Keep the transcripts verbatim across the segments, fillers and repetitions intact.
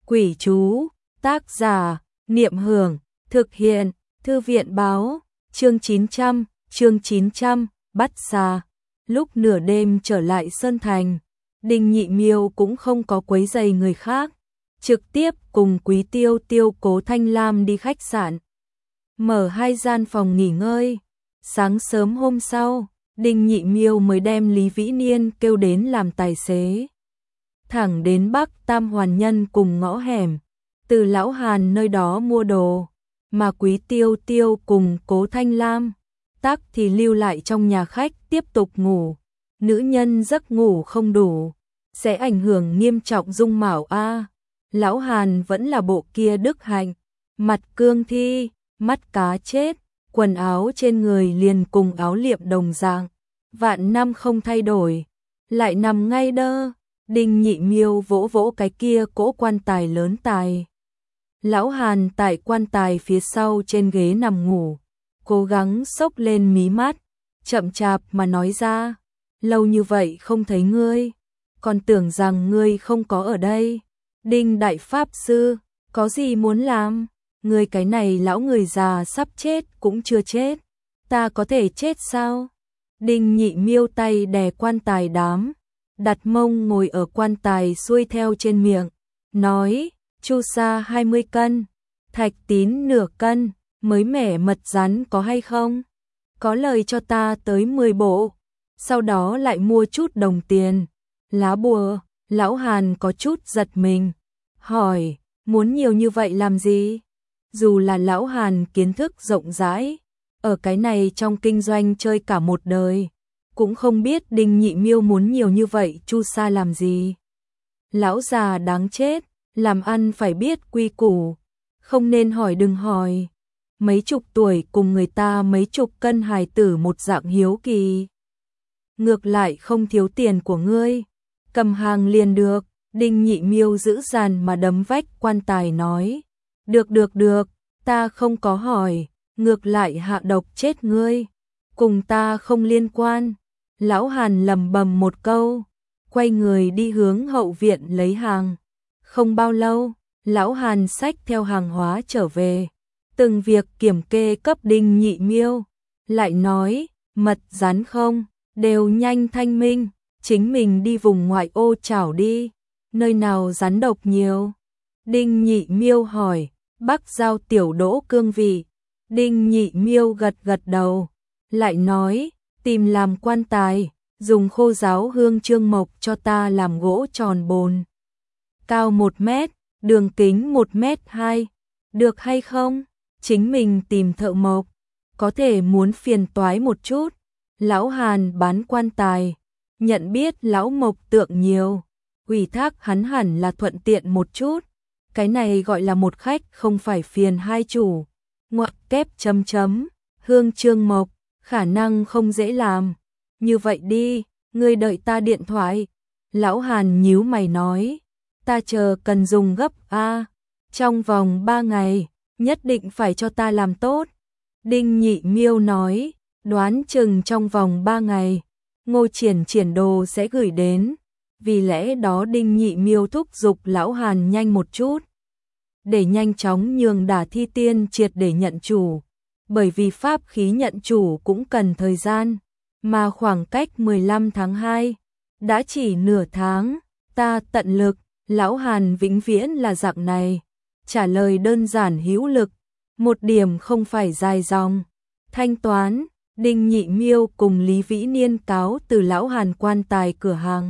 Quỷ chú, tác giả, Niệm Hưởng, thực hiện, Thư viện báo, chương chín trăm, chương chín trăm, bắt xà. Lúc nửa đêm trở lại Sơn Thành, Đinh Nhị Miêu cũng không có quấy rầy người khác, trực tiếp cùng Quý Tiêu Tiêu Cố Thanh Lam đi khách sạn, mở hai gian phòng nghỉ ngơi. Sáng sớm hôm sau, Đinh Nhị Miêu mới đem Lý Vĩ Niên kêu đến làm tài xế, thẳng đến Bắc Tam Hoàn Nhân cùng ngõ hẻm, từ Lão Hàn nơi đó mua đồ, mà Quý Tiêu Tiêu cùng Cố Thanh Lam tắc thì lưu lại trong nhà khách tiếp tục ngủ. Nữ nhân giấc ngủ không đủ sẽ ảnh hưởng nghiêm trọng dung mạo a. Lão Hàn vẫn là bộ kia đức hạnh, mặt cương thi, mắt cá chết, quần áo trên người liền cùng áo liệm đồng dạng, vạn năm không thay đổi, lại nằm ngay đơ. Đinh Nhị Miêu vỗ vỗ cái kia cỗ quan tài lớn tài. Lão Hàn tại quan tài phía sau trên ghế nằm ngủ, cố gắng xốc lên mí mắt, chậm chạp mà nói ra, lâu như vậy không thấy ngươi, còn tưởng rằng ngươi không có ở đây. Đinh Đại Pháp Sư, có gì muốn làm? Ngươi cái này lão người già sắp chết cũng chưa chết, ta có thể chết sao? Đinh Nhị Miêu tay đè quan tài đám, đặt mông ngồi ở quan tài xuôi theo trên miệng, nói, chu sa hai mươi cân, thạch tín nửa cân, mới mẻ mật rắn có hay không? Có lời cho ta tới mười bộ, sau đó lại mua chút đồng tiền, lá bùa. Lão Hàn có chút giật mình, hỏi, muốn nhiều như vậy làm gì? Dù là Lão Hàn kiến thức rộng rãi, ở cái này trong kinh doanh chơi cả một đời, cũng không biết Đinh Nhị Miêu muốn nhiều như vậy chu sa làm gì. Lão già đáng chết, làm ăn phải biết quy củ, không nên hỏi đừng hỏi. Mấy chục tuổi cùng người ta mấy chục cân hài tử một dạng hiếu kỳ. Ngược lại không thiếu tiền của ngươi, cầm hàng liền được. Đinh Nhị Miêu giữ dàn mà đấm vách quan tài nói, được được được, ta không có hỏi, ngược lại hạ độc chết ngươi, cùng ta không liên quan. Lão Hàn lầm bầm một câu, quay người đi hướng hậu viện lấy hàng. Không bao lâu, Lão Hàn xách theo hàng hóa trở về, từng việc kiểm kê cấp Đinh Nhị Miêu, lại nói, mật rắn không, đều nhanh thanh minh, chính mình đi vùng ngoại ô chảo đi, nơi nào rắn độc nhiều. Đinh Nhị Miêu hỏi, Bắc Giao tiểu đỗ cương vị. Đinh Nhị Miêu gật gật đầu, lại nói, tìm làm quan tài, dùng khô giáo hương trương mộc cho ta làm gỗ tròn bồn, cao một mét, đường kính một mét hai, được hay không? Chính mình tìm thợ mộc, có thể muốn phiền toái một chút. Lão Hàn bán quan tài, nhận biết lão mộc tượng nhiều, ủy thác hắn hẳn là thuận tiện một chút. Cái này gọi là một khách không phải phiền hai chủ. Ngoặc kép chấm chấm, hương trương mộc, khả năng không dễ làm. Như vậy đi, ngươi đợi ta điện thoại. Lão Hàn nhíu mày nói, ta chờ cần dùng gấp a, trong vòng ba ngày, nhất định phải cho ta làm tốt. Đinh Nhị Miêu nói, đoán chừng trong vòng ba ngày, Ngô Triển Triển đồ sẽ gửi đến. Vì lẽ đó Đinh Nhị Miêu thúc giục Lão Hàn nhanh một chút, để nhanh chóng nhường Đả Thi Tiên triệt để nhận chủ, bởi vì pháp khí nhận chủ cũng cần thời gian, mà khoảng cách mười lăm tháng hai, đã chỉ nửa tháng, ta tận lực. Lão Hàn vĩnh viễn là dạng này, trả lời đơn giản hữu lực, một điểm không phải dài dòng. Thanh toán, Đinh Nhị Miêu cùng Lý Vĩ Niên cáo từ Lão Hàn quan tài cửa hàng.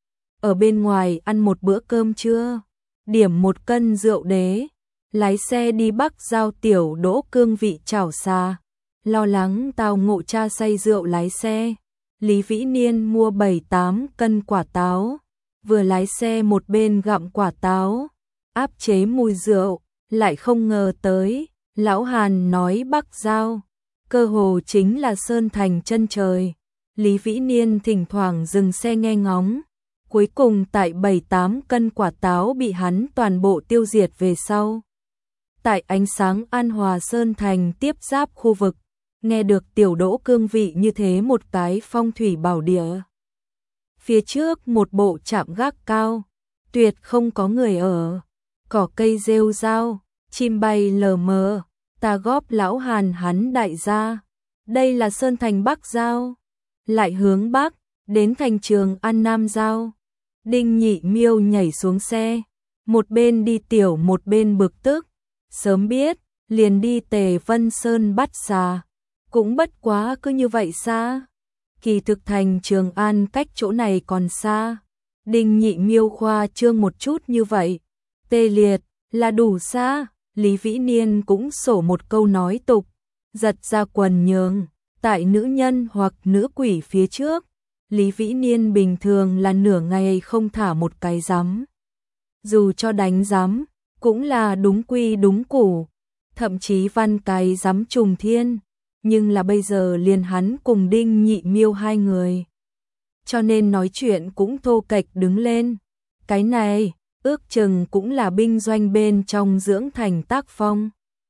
Ở bên ngoài ăn một bữa cơm trưa, điểm một cân rượu đế, lái xe đi Bắc Giao tiểu đỗ cương vị chảo xà, lo lắng tao ngộ cha say rượu lái xe. Lý Vĩ Niên mua bảy tám cân quả táo, vừa lái xe một bên gặm quả táo, áp chế mùi rượu, lại không ngờ tới, Lão Hàn nói Bắc Giao, cơ hồ chính là Sơn Thành chân trời. Lý Vĩ Niên thỉnh thoảng dừng xe nghe ngóng, cuối cùng tại bảy tám cân quả táo bị hắn toàn bộ tiêu diệt về sau. Tại ánh sáng An Hòa Sơn Thành tiếp giáp khu vực, nghe được tiểu đỗ cương vị như thế một cái phong thủy bảo địa. Phía trước một bộ trạm gác cao, tuyệt không có người ở, cỏ cây rêu rao, chim bay lờ mờ, ta góp lão Hàn hắn đại gia. Đây là Sơn Thành Bắc Giao, lại hướng Bắc, đến thành Trường An Nam Giao. Đinh Nhị Miêu nhảy xuống xe, một bên đi tiểu một bên bực tức, sớm biết, liền đi Tề Vân Sơn bắt xà, cũng bất quá cứ như vậy xa. Kỳ thực thành Trường An cách chỗ này còn xa. Đinh Nhị Miêu khoa trương một chút như vậy, tê liệt, là đủ xa. Lý Vĩ Niên cũng sổ một câu nói tục, giật ra quần nhường, tại nữ nhân hoặc nữ quỷ phía trước. Lý Vĩ Niên bình thường là nửa ngày không thả một cái giấm. Dù cho đánh giấm, cũng là đúng quy đúng củ, thậm chí văn cái giấm trùng thiên, nhưng là bây giờ liền hắn cùng Đinh Nhị Miêu hai người. Cho nên nói chuyện cũng thô kệch đứng lên. Cái này, ước chừng cũng là binh doanh bên trong dưỡng thành tác phong.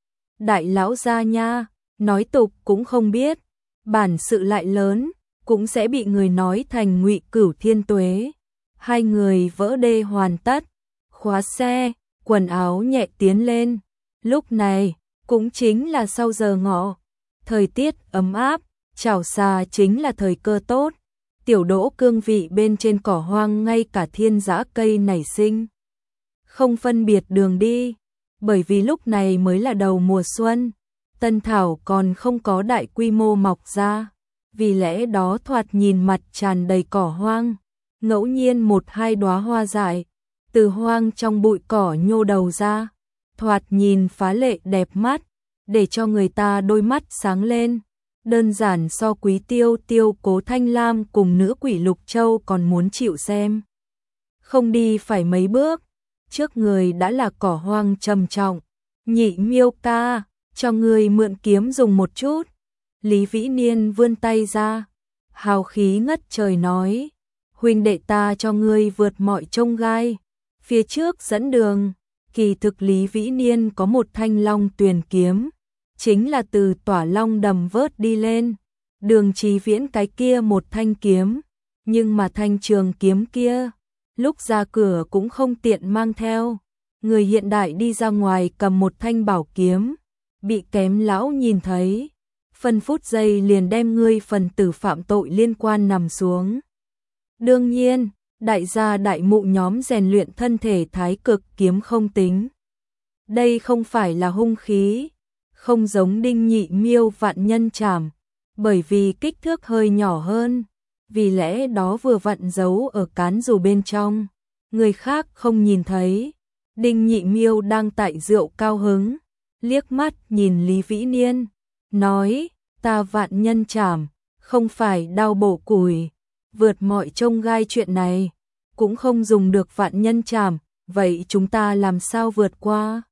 Đại lão gia nha, nói tục cũng không biết, bản sự lại lớn, cũng sẽ bị người nói thành Ngụy Cửu Thiên Tuế. Hai người vỡ đê hoàn tất, khóa xe, quần áo nhẹ tiến lên. Lúc này, cũng chính là sau giờ ngọ, thời tiết ấm áp, chảo xà chính là thời cơ tốt. Tiểu Đỗ cương vị bên trên cỏ hoang ngay cả thiên dã cây nảy sinh, không phân biệt đường đi, bởi vì lúc này mới là đầu mùa xuân, tân thảo còn không có đại quy mô mọc ra, vì lẽ đó thoạt nhìn mặt tràn đầy cỏ hoang, ngẫu nhiên một hai đóa hoa dại từ hoang trong bụi cỏ nhô đầu ra, thoạt nhìn phá lệ đẹp mắt, để cho người ta đôi mắt sáng lên. Đơn giản so Quý Tiêu Tiêu Cố Thanh Lam cùng nữ quỷ Lục Châu còn muốn chịu xem. Không đi phải mấy bước, trước người đã là cỏ hoang trầm trọng. Nhị Miêu ca, cho người mượn kiếm dùng một chút. Lý Vĩ Niên vươn tay ra, hào khí ngất trời nói, huynh đệ ta cho ngươi vượt mọi chông gai, phía trước dẫn đường. Kỳ thực Lý Vĩ Niên có một thanh long tuyền kiếm, chính là từ Tỏa Long đầm vớt đi lên. Đường Chí Viễn cái kia một thanh kiếm, nhưng mà thanh trường kiếm kia, lúc ra cửa cũng không tiện mang theo. Người hiện đại đi ra ngoài cầm một thanh bảo kiếm, bị kém lão nhìn thấy, phân phút giây liền đem ngươi phần tử phạm tội liên quan nằm xuống. Đương nhiên, đại gia đại mụ nhóm rèn luyện thân thể thái cực kiếm không tính. Đây không phải là hung khí, không giống Đinh Nhị Miêu vạn nhân trảm, bởi vì kích thước hơi nhỏ hơn, vì lẽ đó vừa vặn giấu ở cán dù bên trong, người khác không nhìn thấy. Đinh Nhị Miêu đang tại rượu cao hứng, liếc mắt nhìn Lý Vĩ Niên, nói, ta vạn nhân trảm, không phải đao bổ củi, vượt mọi chông gai chuyện này, cũng không dùng được vạn nhân trảm, vậy chúng ta làm sao vượt qua?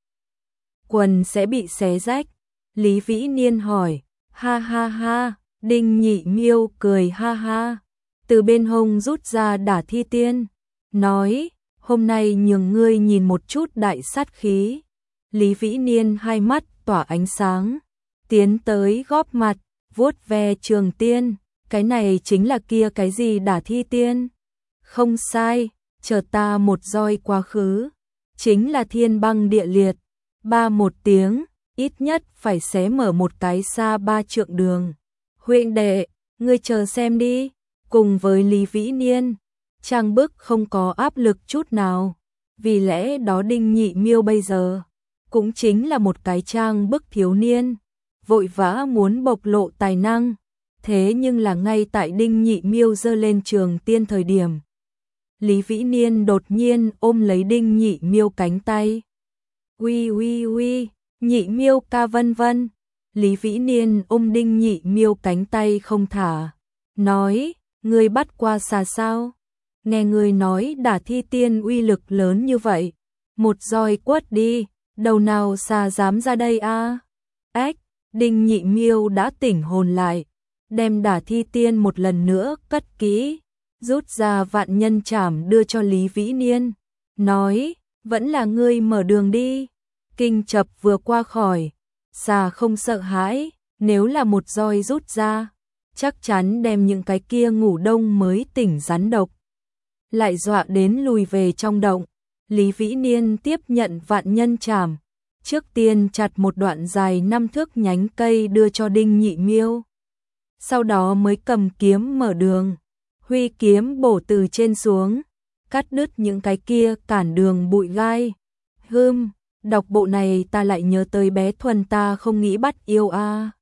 Quần sẽ bị xé rách. Lý Vĩ Niên hỏi, ha ha ha, Đinh Nhị Miêu cười ha ha, từ bên hông rút ra đả thi tiên, nói, hôm nay nhường ngươi nhìn một chút đại sát khí. Lý Vĩ Niên hai mắt tỏa ánh sáng, tiến tới góp mặt, vuốt ve trường tiên, cái này chính là kia cái gì đả thi tiên? Không sai, chờ ta một roi quá khứ, chính là thiên băng địa liệt, ba một tiếng, ít nhất phải xé mở một cái xa ba trượng đường. Huynh đệ, ngươi chờ xem đi. Cùng với Lý Vĩ Niên, trang bức không có áp lực chút nào, vì lẽ đó Đinh Nhị Miêu bây giờ cũng chính là một cái trang bức thiếu niên, vội vã muốn bộc lộ tài năng. Thế nhưng là ngay tại Đinh Nhị Miêu giơ lên trường tiên thời điểm, Lý Vĩ Niên đột nhiên ôm lấy Đinh Nhị Miêu cánh tay. Uy uy uy, Nhị Miêu ca vân vân. Lý Vĩ Niên ôm Đinh Nhị Miêu cánh tay không thả, nói, ngươi bắt qua xà sao? Nghe ngươi nói đả thi tiên uy lực lớn như vậy, một roi quất đi, đầu nào xà dám ra đây a? Ách, Đinh Nhị Miêu đã tỉnh hồn lại, đem đả thi tiên một lần nữa cất kỹ, rút ra vạn nhân trảm đưa cho Lý Vĩ Niên, nói, vẫn là ngươi mở đường đi. Kinh chập vừa qua khỏi, xà không sợ hãi, nếu là một roi rút ra, chắc chắn đem những cái kia ngủ đông mới tỉnh rắn độc lại dọa đến lùi về trong động. Lý Vĩ Niên tiếp nhận vạn nhân trảm, trước tiên chặt một đoạn dài năm thước nhánh cây đưa cho Đinh Nhị Miêu. Sau đó mới cầm kiếm mở đường, huy kiếm bổ từ trên xuống, cắt đứt những cái kia cản đường bụi gai. Hừm, đọc bộ này ta lại nhớ tới bé Thuần ta không nghĩ bắt yêu a. À.